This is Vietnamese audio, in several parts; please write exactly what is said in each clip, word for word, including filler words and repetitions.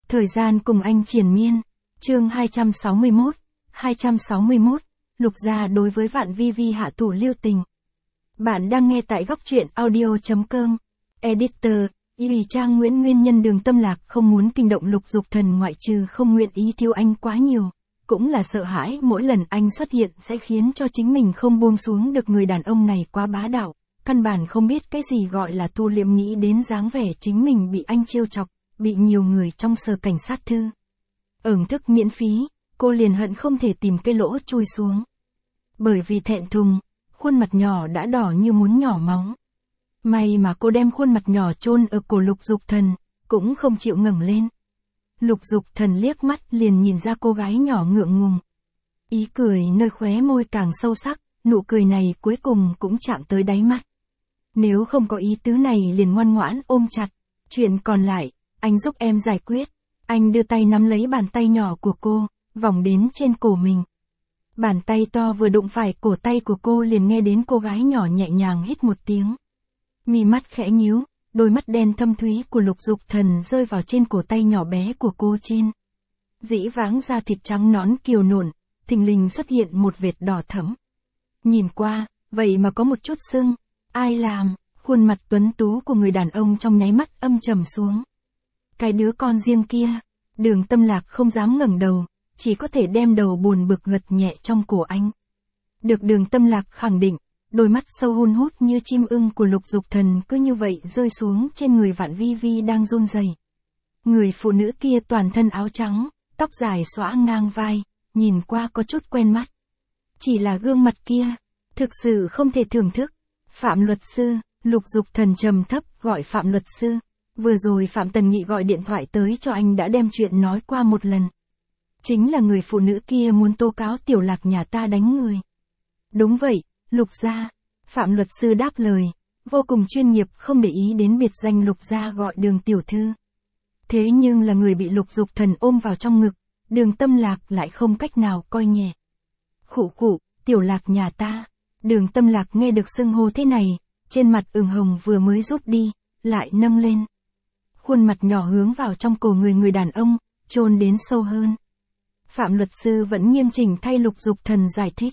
Thời gian cùng anh triền miên. Chương hai trăm sáu mươi mốt. hai trăm sáu mươi mốt. Lục Gia đối với Vạn Vi Vi hạ thủ lưu tình. Bạn đang nghe tại góc truyện audio chấm com. Editor, Y Trang Nguyễn. Nguyên nhân Đường Tâm Lạc không muốn kinh động Lục Dục Thần ngoại trừ không nguyện ý thiếu anh quá nhiều, cũng là sợ hãi mỗi lần anh xuất hiện sẽ khiến cho chính mình không buông xuống được người đàn ông này quá bá đạo, căn bản không biết cái gì gọi là thu liệm, nghĩ đến dáng vẻ chính mình bị anh trêu chọc, bị nhiều người trong sở cảnh sát thư ưởng thức miễn phí, cô liền hận không thể tìm cái lỗ chui xuống. Bởi vì thẹn thùng, khuôn mặt nhỏ đã đỏ như muốn nhỏ máu. May mà cô đem khuôn mặt nhỏ chôn ở cổ Lục Dục Thần, cũng không chịu ngẩng lên. Lục Dục Thần liếc mắt liền nhìn ra cô gái nhỏ ngượng ngùng. Ý cười nơi khóe môi càng sâu sắc, nụ cười này cuối cùng cũng chạm tới đáy mắt. Nếu không có ý tứ này liền ngoan ngoãn ôm chặt, chuyện còn lại, anh giúp em giải quyết. Anh đưa tay nắm lấy bàn tay nhỏ của cô, vòng đến trên cổ mình. Bàn tay to vừa đụng phải cổ tay của cô liền nghe đến cô gái nhỏ nhẹ nhàng hít một tiếng. Mi mắt khẽ nhíu, đôi mắt đen thâm thúy của Lục Dục Thần rơi vào trên cổ tay nhỏ bé của cô trên. Dĩ vãng da thịt trắng nõn kiều nộn, thình lình xuất hiện một vệt đỏ thẫm. Nhìn qua, vậy mà có một chút sưng. Ai làm? Khuôn mặt tuấn tú của người đàn ông trong nháy mắt âm trầm xuống. Cái đứa con riêng kia. Đường Tâm Lạc không dám ngẩng đầu, chỉ có thể đem đầu buồn bực gật nhẹ trong cổ anh. Được Đường Tâm Lạc khẳng định, đôi mắt sâu hun hút như chim ưng của Lục Dục Thần cứ như vậy rơi xuống trên người Vạn Vi Vi đang run rẩy. Người phụ nữ kia toàn thân áo trắng, tóc dài xõa ngang vai, nhìn qua có chút quen mắt. Chỉ là gương mặt kia, thực sự không thể thưởng thức. Phạm luật sư, Lục Dục Thần trầm thấp gọi Phạm luật sư. Vừa rồi Phạm Tần Nghị gọi điện thoại tới cho anh đã đem chuyện nói qua một lần. Chính là người phụ nữ kia muốn tố cáo Tiểu Lạc nhà ta đánh người. Đúng vậy, Lục gia. Phạm luật sư đáp lời, vô cùng chuyên nghiệp, không để ý đến biệt danh Lục gia gọi Đường tiểu thư. Thế nhưng là người bị Lục Dục Thần ôm vào trong ngực, Đường Tâm Lạc lại không cách nào coi nhẹ. Khụ khụ, Tiểu Lạc nhà ta. Đường Tâm Lạc nghe được xưng hô thế này, trên mặt ửng hồng vừa mới rút đi, lại nâng lên. Khuôn mặt nhỏ hướng vào trong cổ người người đàn ông, chôn đến sâu hơn. Phạm luật sư vẫn nghiêm chỉnh thay Lục Dục Thần giải thích.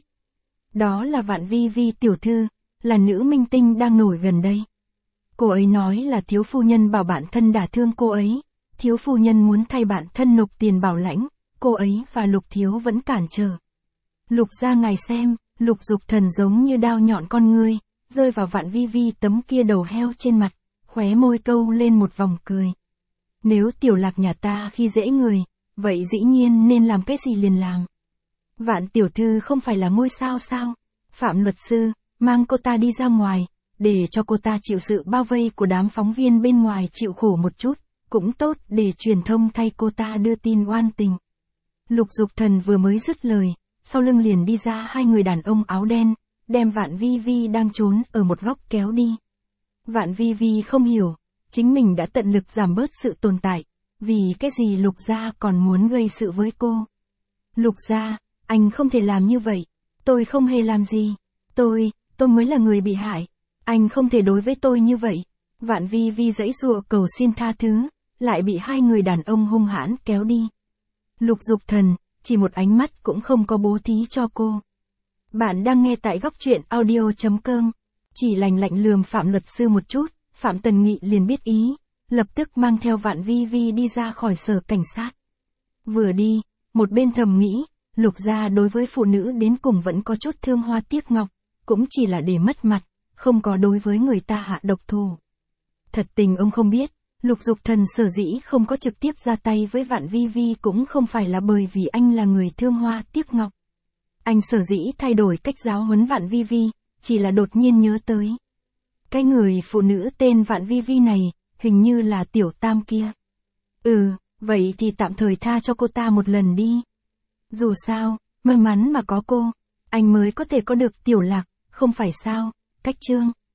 Đó là Vạn Vi Vi tiểu thư, là nữ minh tinh đang nổi gần đây. Cô ấy nói là thiếu phu nhân bảo bản thân đả thương cô ấy, thiếu phu nhân muốn thay bản thân nộp tiền bảo lãnh, cô ấy và Lục thiếu vẫn cản trở. Lục gia ngài xem, Lục Dục Thần giống như đao nhọn con ngươi, rơi vào Vạn Vi Vi tấm kia đầu heo trên mặt, khóe môi câu lên một vòng cười. Nếu Tiểu Lạc nhà ta khi dễ người, vậy dĩ nhiên nên làm cái gì liền làm. Vạn tiểu thư không phải là ngôi sao sao? Phạm luật sư, mang cô ta đi ra ngoài, để cho cô ta chịu sự bao vây của đám phóng viên bên ngoài, chịu khổ một chút, cũng tốt để truyền thông thay cô ta đưa tin oan tình. Lục Dục Thần vừa mới dứt lời, sau lưng liền đi ra hai người đàn ông áo đen, đem Vạn Vi Vi đang trốn ở một góc kéo đi. Vạn Vi Vi không hiểu, chính mình đã tận lực giảm bớt sự tồn tại, vì cái gì Lục gia còn muốn gây sự với cô. Lục gia, anh không thể làm như vậy, tôi không hề làm gì, tôi, tôi mới là người bị hại, anh không thể đối với tôi như vậy. Vạn Vi Vi giãy giụa cầu xin tha thứ, lại bị hai người đàn ông hung hãn kéo đi. Lục Dục Thần, chỉ một ánh mắt cũng không có bố thí cho cô. Bạn đang nghe tại góc truyện audio chấm com. Chỉ lạnh lạnh lườm Phạm luật sư một chút, Phạm Tần Nghị liền biết ý, lập tức mang theo Vạn Vi Vi đi ra khỏi sở cảnh sát. Vừa đi, một bên thầm nghĩ, Lục gia đối với phụ nữ đến cùng vẫn có chút thương hoa tiếc ngọc, cũng chỉ là để mất mặt, không có đối với người ta hạ độc thủ. Thật tình ông không biết, Lục Dục Thần sở dĩ không có trực tiếp ra tay với Vạn Vi Vi cũng không phải là bởi vì anh là người thương hoa tiếc ngọc. Anh sở dĩ thay đổi cách giáo huấn Vạn Vi Vi, chỉ là đột nhiên nhớ tới. Cái người phụ nữ tên Vạn Vi Vi này, hình như là Tiểu Tam kia. Ừ, vậy thì tạm thời tha cho cô ta một lần đi. Dù sao, may mắn mà có cô, anh mới có thể có được Tiểu Lạc, không phải sao, cách chương.